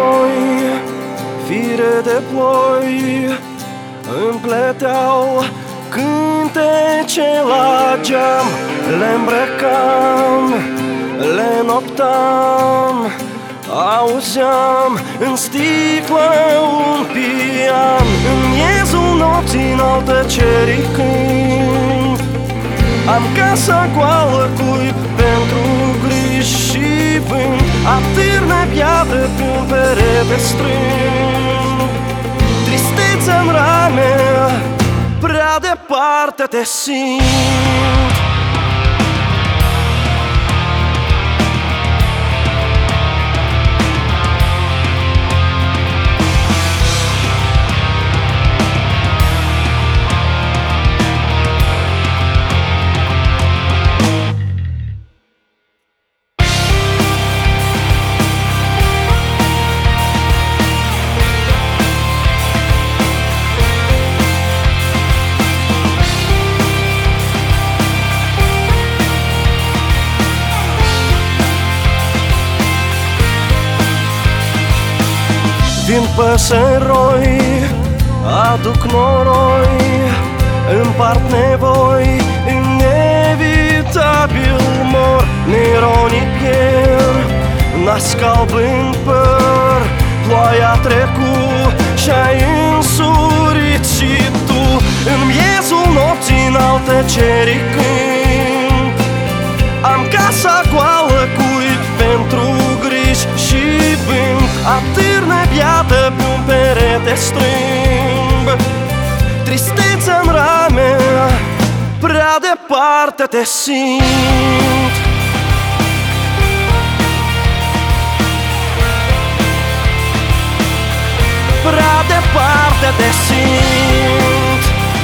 noi, fire de ploi, împleteau cântece la geam. Le îmbrăcam, le noptam, auzeam în sticlă un pian. În miezul nopții în tăcerii când am casa goală, cuib pentru griji și vânt. Atârne piatră pe-un perete strâng, tristețea-n rame, prea departe te simt. Vin păsăroi, aduc noroi, împart nevoi, inevitabil mor. Neronii pierd, nasc alb în păr, ploaia trecut și-ai însurit și tu. În miezul nopții în tăcerii când am casa goală, cuib pentru griji și vânt. Atârne piatră pe un perete strâmb, tristețea-n rame, prea departe te simt. Prea departe te simt.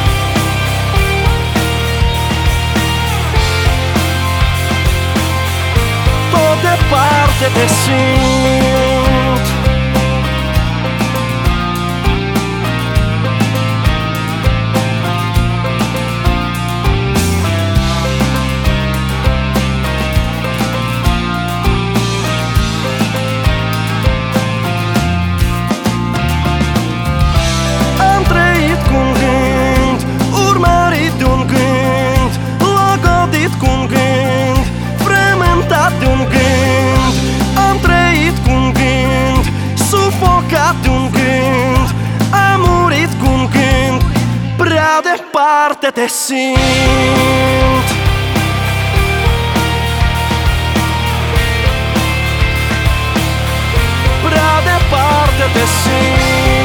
Tot departe te simt. Am trăit cu un gând, urmărit de un gând, logodit cu un gând, frământat de un gând. Am trăit cu un gând, sufocat de un gând, am murit cu un gând, prea departe te simt. Prea departe te simt.